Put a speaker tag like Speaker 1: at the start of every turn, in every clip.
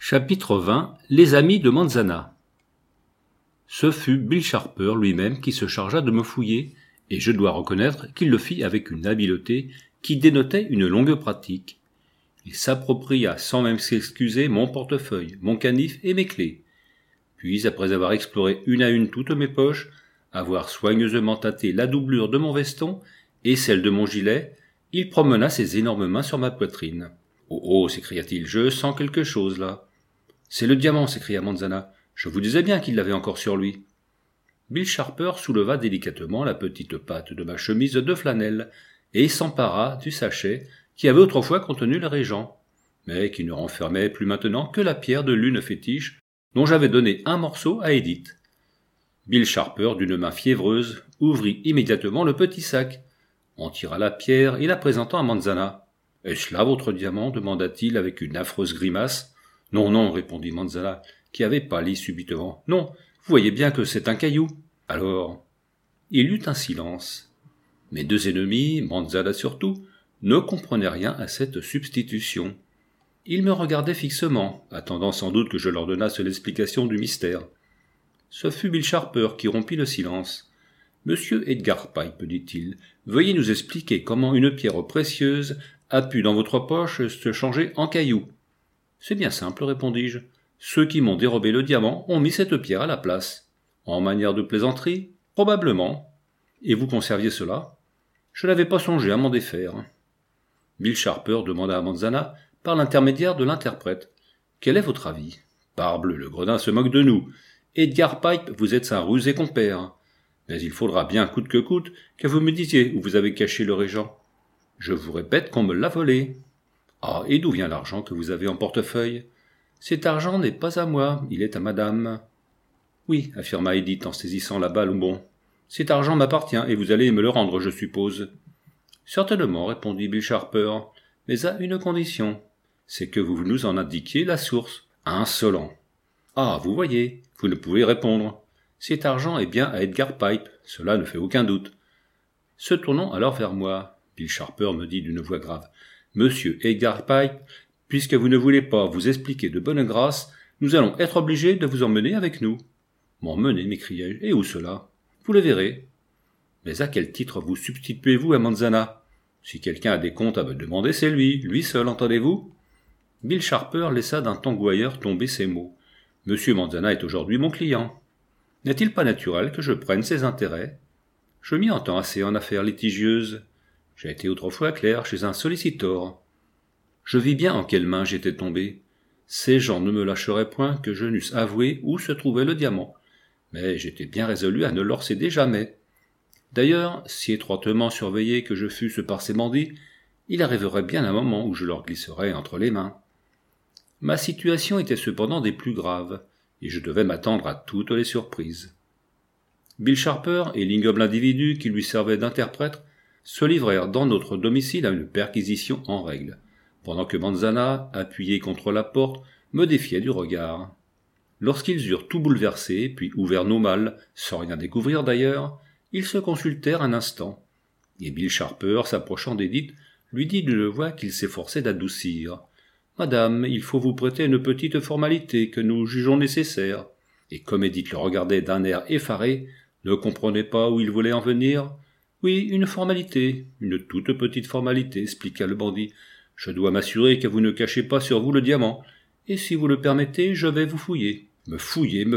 Speaker 1: Chapitre 20 Les amis de Manzana. Ce fut Bill Sharper lui-même qui se chargea de me fouiller, et je dois reconnaître qu'il le fit avec une habileté qui dénotait une longue pratique. Il s'appropria sans même s'excuser mon portefeuille, mon canif et mes clés. Puis, après avoir exploré une à une toutes mes poches, avoir soigneusement tâté la doublure de mon veston et celle de mon gilet, il promena ses énormes mains sur ma poitrine. « Oh, oh » s'écria-t-il, « je sens quelque chose là. »« C'est le diamant » s'écria Manzana. « Je vous disais bien qu'il l'avait encore sur lui. » Bill Sharper souleva délicatement la petite patte de ma chemise de flanelle et s'empara du sachet qui avait autrefois contenu le régent, mais qui ne renfermait plus maintenant que la pierre de lune fétiche dont j'avais donné un morceau à Edith. Bill Sharper, d'une main fiévreuse, ouvrit immédiatement le petit sac, en tira la pierre et la présentant à Manzana. « Est-ce là votre diamant » demanda-t-il avec une affreuse grimace. « Non, non » répondit Manzana, qui avait pâli subitement. « Non, vous voyez bien que c'est un caillou. » Alors, il y eut un silence. Mes deux ennemis, Manzana surtout, ne comprenaient rien à cette substitution. Ils me regardaient fixement, attendant sans doute que je leur donnasse l'explication du mystère. Ce fut Bill Sharper qui rompit le silence. « Monsieur Edgar Pipe, dit-il, veuillez nous expliquer comment une pierre précieuse a pu dans votre poche se changer en caillou. »« C'est bien simple, répondis-je. Ceux qui m'ont dérobé le diamant ont mis cette pierre à la place. En manière de plaisanterie, probablement. Et vous conserviez cela ? Je n'avais pas songé à m'en défaire. » Bill Sharper demanda à Manzana, par l'intermédiaire de l'interprète, « Quel est votre avis ? Parbleu, le gredin se moque de nous. Edgar Pipe, vous êtes un rusé compère. Mais il faudra bien, coûte que coûte, que vous me disiez où vous avez caché le régent. Je vous répète qu'on me l'a volé. Ah, et d'où vient l'argent que vous avez en portefeuille ? Cet argent n'est pas à moi, il est à madame. Oui, affirma Edith en saisissant la balle au bond. Cet argent m'appartient et vous allez me le rendre, je suppose. Certainement, répondit Bill Sharper, mais à une condition. C'est que vous nous en indiquiez la source. Insolent. Ah, vous voyez, vous ne pouvez répondre. Cet argent est bien à Edgar Pipe, cela ne fait aucun doute. Se tournant alors vers moi, Bill Sharper me dit d'une voix grave. Monsieur Edgar Pipe, puisque vous ne voulez pas vous expliquer de bonne grâce, nous allons être obligés de vous emmener avec nous. M'emmener, m'écriai-je, et où cela ? Vous le verrez. Mais à quel titre vous substituez-vous à Manzana ? Si quelqu'un a des comptes à me demander, c'est lui seul, entendez-vous ? Bill Sharper laissa d'un ton gouailleur tomber ces mots. Monsieur Manzana est aujourd'hui mon client. N'est-il pas naturel que je prenne ses intérêts ? Je m'y entends assez en affaires litigieuses. J'ai été autrefois clerc chez un sollicitor. Je vis bien en quelles mains j'étais tombé. Ces gens ne me lâcheraient point que je n'eusse avoué où se trouvait le diamant. Mais j'étais bien résolu à ne leur céder jamais. D'ailleurs, si étroitement surveillé que je fusse par ces bandits, il arriverait bien un moment où je leur glisserais entre les mains. Ma situation était cependant des plus graves, et je devais m'attendre à toutes les surprises. Bill Sharper et l'ignoble individu qui lui servait d'interprète se livrèrent dans notre domicile à une perquisition en règle, pendant que Manzana, appuyé contre la porte, me défiait du regard. Lorsqu'ils eurent tout bouleversé, puis ouvert nos malles, sans rien découvrir d'ailleurs, ils se consultèrent un instant, et Bill Sharper, s'approchant d'Edith, lui dit d'une voix qu'il s'efforçait d'adoucir. « Madame, il faut vous prêter une petite formalité que nous jugeons nécessaire. » Et comme Edith le regardait d'un air effaré, ne comprenait pas où il voulait en venir. « Oui, une formalité, une toute petite formalité, » expliqua le bandit. « Je dois m'assurer que vous ne cachez pas sur vous le diamant, et si vous le permettez, je vais vous fouiller. »« Me fouiller »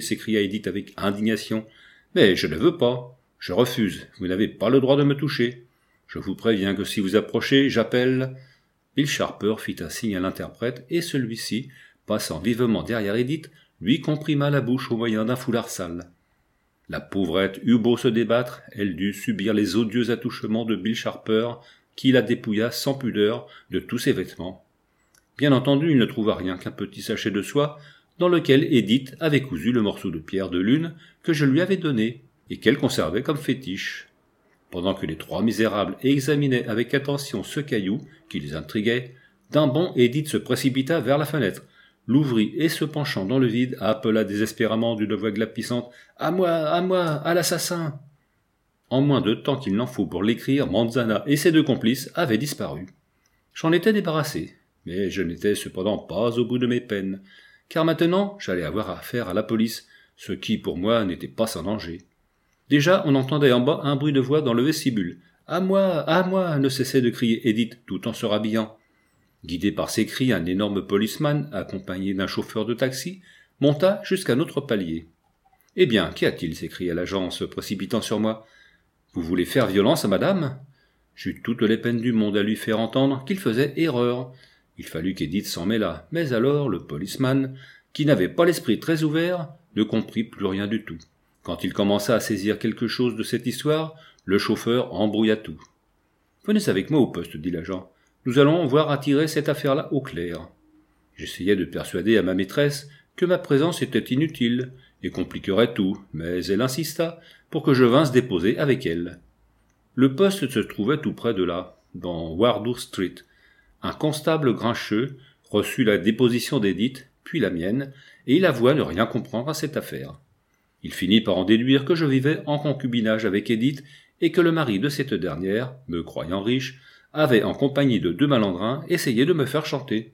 Speaker 1: s'écria Edith avec indignation. « Mais je ne veux pas. Je refuse. Vous n'avez pas le droit de me toucher. Je vous préviens que si vous approchez, j'appelle... » Bill Sharper fit un signe à l'interprète, et celui-ci, passant vivement derrière Edith, lui comprima la bouche au moyen d'un foulard sale. La pauvrette eut beau se débattre, elle dut subir les odieux attouchements de Bill Sharper, qui la dépouilla sans pudeur de tous ses vêtements. Bien entendu, il ne trouva rien qu'un petit sachet de soie, dans lequel Edith avait cousu le morceau de pierre de lune que je lui avais donné, et qu'elle conservait comme fétiche. Pendant que les trois misérables examinaient avec attention ce caillou qui les intriguait, d'un bond Edith se précipita vers la fenêtre, l'ouvrit et se penchant dans le vide, appela désespérément d'une voix glapissante « À moi, à l'assassin !» En moins de temps qu'il n'en faut pour l'écrire, Manzana et ses deux complices avaient disparu. J'en étais débarrassé, Mais je n'étais cependant pas au bout de mes peines, car maintenant j'allais avoir affaire à la police, ce qui pour moi n'était pas sans danger. Déjà on entendait en bas un bruit de voix dans le vestibule. « À moi !» ne cessait de crier Edith tout en se rhabillant. Guidé par ses cris, un énorme policeman, accompagné d'un chauffeur de taxi, monta jusqu'à notre palier. « Eh bien, qu'y a-t-il » s'écria l'agent en se précipitant sur moi. « Vous voulez faire violence à madame ?» J'eus toutes les peines du monde à lui faire entendre qu'il faisait erreur. Il fallut qu'Edith s'en mêlât, mais alors le policeman, qui n'avait pas l'esprit très ouvert, ne comprit plus rien du tout. Quand il commença à saisir quelque chose de cette histoire, le chauffeur embrouilla tout. « Venez avec moi au poste, » dit l'agent. « Nous allons voir attirer cette affaire-là au clair. » J'essayai de persuader à ma maîtresse que ma présence était inutile et compliquerait tout, mais elle insista pour que je vinsse déposer avec elle. Le poste se trouvait tout près de là, dans Wardour Street. Un constable grincheux reçut la déposition d'Edith, puis la mienne, et il avoua ne rien comprendre à cette affaire. Il finit par en déduire que je vivais en concubinage avec Edith et que le mari de cette dernière, me croyant riche, avait, en compagnie de 2 malandrins, essayé de me faire chanter.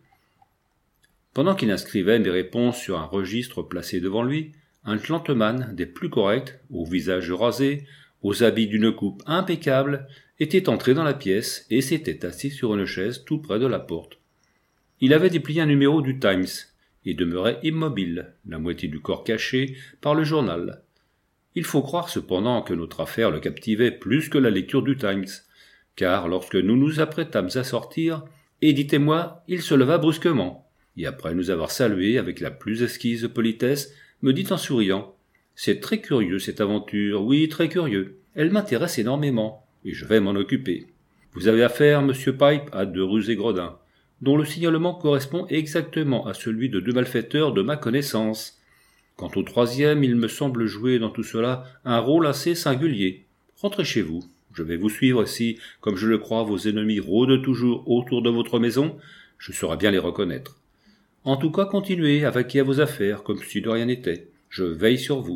Speaker 1: Pendant qu'il inscrivait mes réponses sur un registre placé devant lui, un gentleman des plus corrects, au visage rasé, aux habits d'une coupe impeccable, était entré dans la pièce et s'était assis sur une chaise tout près de la porte. Il avait déplié un numéro du Times et demeurait immobile, la moitié du corps caché par le journal. Il faut croire cependant que notre affaire le captivait plus que la lecture du Times, car lorsque nous nous apprêtâmes à sortir, Edith et moi, il se leva brusquement, et après nous avoir salués avec la plus exquise politesse, me dit en souriant « C'est très curieux cette aventure, oui, très curieux. Elle m'intéresse énormément, et je vais m'en occuper. Vous avez affaire, monsieur Pipe, à 2 rues et Gredin, dont le signalement correspond exactement à celui de 2 malfaiteurs de ma connaissance. Quant au 3e, il me semble jouer dans tout cela un rôle assez singulier. Rentrez chez vous. Je vais vous suivre si, comme je le crois, vos ennemis rôdent toujours autour de votre maison. Je saurai bien les reconnaître. En tout cas, continuez à vaquer à vos affaires, comme si de rien n'était. Je veille sur vous. »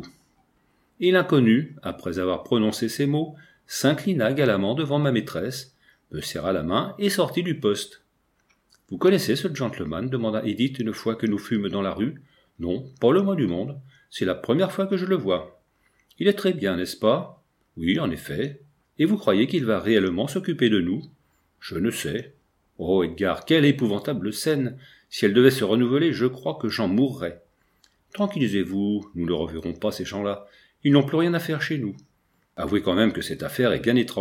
Speaker 1: Et l'inconnu, après avoir prononcé ces mots, s'inclina galamment devant ma maîtresse, me serra la main et sortit du poste. « Vous connaissez ce gentleman » demanda Edith une fois que nous fûmes dans la rue. « Non, pas le moins du monde. C'est la première fois que je le vois. »« Il est très bien, n'est-ce pas ?»« Oui, en effet. Et vous croyez qu'il va réellement s'occuper de nous ?»« Je ne sais. »« Oh, Edgar, quelle épouvantable scène ! Si elle devait se renouveler, je crois que j'en mourrais. »« Tranquillisez-vous, nous ne reverrons pas ces gens-là. Ils n'ont plus rien à faire chez nous. Avouez quand même que cette affaire est bien étrange. »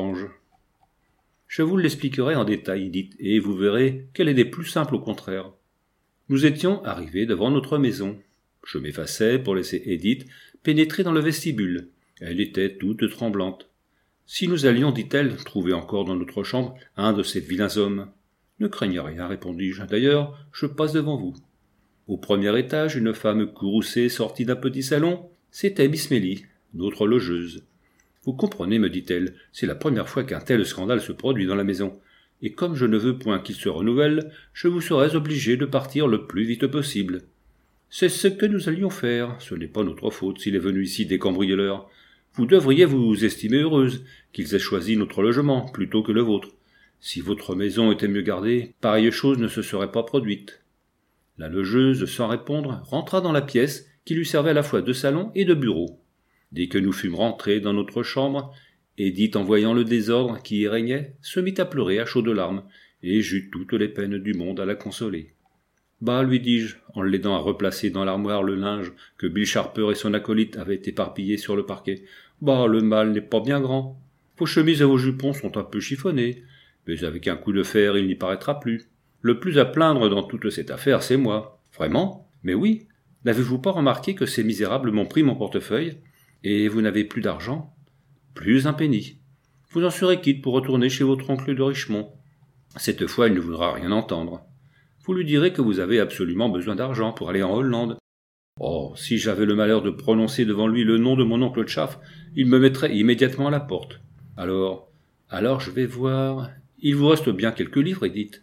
Speaker 1: Je vous l'expliquerai en détail, Edith, et vous verrez qu'elle est des plus simples au contraire. Nous étions arrivés devant notre maison. Je m'effaçai pour laisser Edith pénétrer dans le vestibule. Elle était toute tremblante. « Si nous allions, dit-elle, trouver encore dans notre chambre un de ces vilains hommes. »« Ne craignez rien, répondis-je. D'ailleurs, je passe devant vous. » Au premier étage, une femme courroucée sortit d'un petit salon. C'était Miss Melly, notre logeuse. « Vous comprenez, me dit-elle, c'est la première fois qu'un tel scandale se produit dans la maison. Et comme je ne veux point qu'il se renouvelle, je vous serais obligé de partir le plus vite possible. C'est ce que nous allions faire. Ce n'est pas notre faute s'il est venu ici des cambrioleurs. Vous devriez vous estimer heureuse qu'ils aient choisi notre logement plutôt que le vôtre. Si votre maison était mieux gardée, pareille chose ne se serait pas produite. » La logeuse, sans répondre, rentra dans la pièce qui lui servait à la fois de salon et de bureau. Dès que nous fûmes rentrés dans notre chambre, Edith, en voyant le désordre qui y régnait, se mit à pleurer à chaudes larmes, et j'eus toutes les peines du monde à la consoler. « Bah, lui dis-je, en l'aidant à replacer dans l'armoire le linge que Bill Sharper et son acolyte avaient éparpillé sur le parquet. Bah, le mal n'est pas bien grand. Vos chemises et vos jupons sont un peu chiffonnés, mais avec un coup de fer il n'y paraîtra plus. Le plus à plaindre dans toute cette affaire, c'est moi. Vraiment? Mais oui. N'avez-vous pas remarqué que ces misérables m'ont pris mon portefeuille? Et vous n'avez plus d'argent? Plus un penny. Vous en serez quitte pour retourner chez votre oncle de Richmond. Cette fois, il ne voudra rien entendre. Vous lui direz que vous avez absolument besoin d'argent pour aller en Hollande. Oh, si j'avais le malheur de prononcer devant lui le nom de mon oncle Chaff, il me mettrait immédiatement à la porte. Alors je vais voir. Il vous reste bien quelques livres, Edith.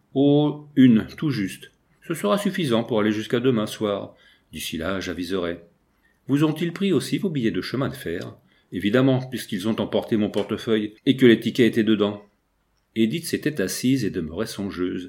Speaker 1: Oh, 1, tout juste. Ce sera suffisant pour aller jusqu'à demain soir. D'ici là, j'aviserai. Vous ont-ils pris aussi vos billets de chemin de fer? Évidemment, puisqu'ils ont emporté mon portefeuille et que les tickets étaient dedans. Edith s'était assise et demeurait songeuse.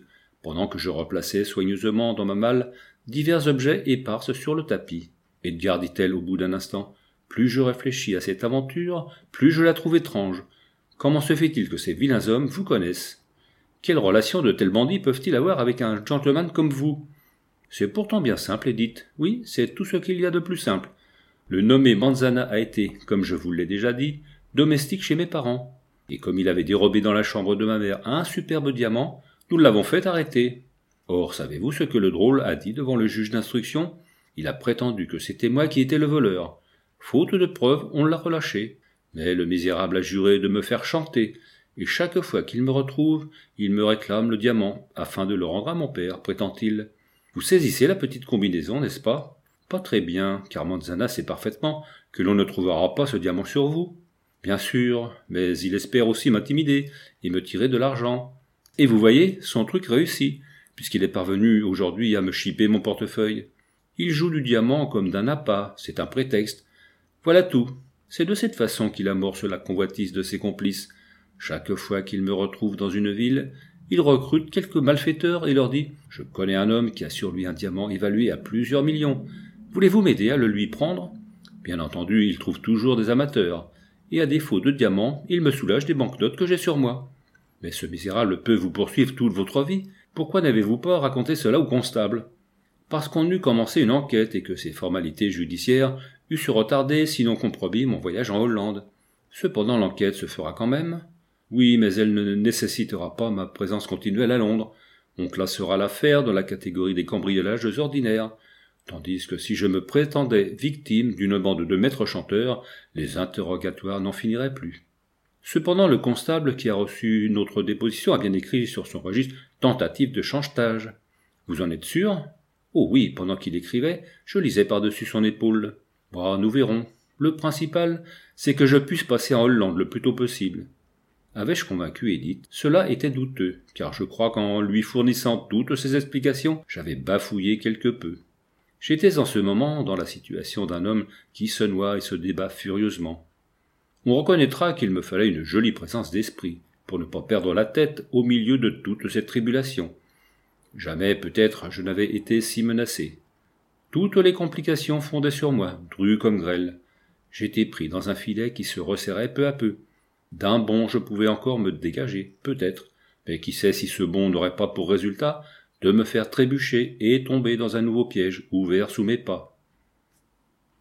Speaker 1: pendant que je replaçais soigneusement dans ma malle divers objets épars sur le tapis. Edgar, dit-elle au bout d'un instant, plus je réfléchis à cette aventure, plus je la trouve étrange. Comment se fait-il que ces vilains hommes vous connaissent? Quelle relation de tels bandits peuvent-ils avoir avec un gentleman comme vous? C'est pourtant bien simple, Edith. Oui, c'est tout ce qu'il y a de plus simple. Le nommé Manzana a été, comme je vous l'ai déjà dit, domestique chez mes parents. Et comme il avait dérobé dans la chambre de ma mère un superbe diamant, nous l'avons fait arrêter. Or, savez-vous ce que le drôle a dit devant le juge d'instruction? Il a prétendu que c'était moi qui étais le voleur. Faute de preuves, on l'a relâché. Mais le misérable a juré de me faire chanter, et chaque fois qu'il me retrouve, il me réclame le diamant, afin de le rendre à mon père, prétend-il. Vous saisissez la petite combinaison, n'est-ce pas? Pas très bien, car Manzana sait parfaitement que l'on ne trouvera pas ce diamant sur vous. Bien sûr, mais il espère aussi m'intimider et me tirer de l'argent. Et vous voyez, son truc réussit, puisqu'il est parvenu aujourd'hui à me chipper mon portefeuille. Il joue du diamant comme d'un appât, c'est un prétexte. Voilà tout. C'est de cette façon qu'il amorce la convoitise de ses complices. Chaque fois qu'il me retrouve dans une ville, il recrute quelques malfaiteurs et leur dit « Je connais un homme qui a sur lui un diamant évalué à plusieurs millions. Voulez-vous m'aider à le lui prendre ?» Bien entendu, il trouve toujours des amateurs. Et à défaut de diamants, il me soulage des banknotes que j'ai sur moi. Mais ce misérable peut vous poursuivre toute votre vie. Pourquoi n'avez-vous pas raconté cela au constable? Parce qu'on eût commencé une enquête et que ces formalités judiciaires eussent retardé, sinon compromis, mon voyage en Hollande. Cependant, l'enquête se fera quand même. Oui, mais elle ne nécessitera pas ma présence continuelle à Londres. On classera l'affaire dans la catégorie des cambriolages ordinaires. Tandis que si je me prétendais victime d'une bande de maîtres chanteurs, les interrogatoires n'en finiraient plus. Cependant, le constable qui a reçu notre déposition a bien écrit sur son registre « tentative de chantage ». Vous en êtes sûr? Oh oui, pendant qu'il écrivait, je lisais par-dessus son épaule. Bah, nous verrons. Le principal, c'est que je puisse passer en Hollande le plus tôt possible. Avais-je convaincu Edith? Cela était douteux, car je crois qu'en lui fournissant toutes ces explications, j'avais bafouillé quelque peu. J'étais en ce moment dans la situation d'un homme qui se noie et se débat furieusement. On reconnaîtra qu'il me fallait une jolie présence d'esprit, pour ne pas perdre la tête au milieu de toute cette tribulation. Jamais, peut-être, je n'avais été si menacé. Toutes les complications fondaient sur moi, drues comme grêle. J'étais pris dans un filet qui se resserrait peu à peu. D'un bond, je pouvais encore me dégager, peut-être, mais qui sait si ce bond n'aurait pas pour résultat de me faire trébucher et tomber dans un nouveau piège ouvert sous mes pas.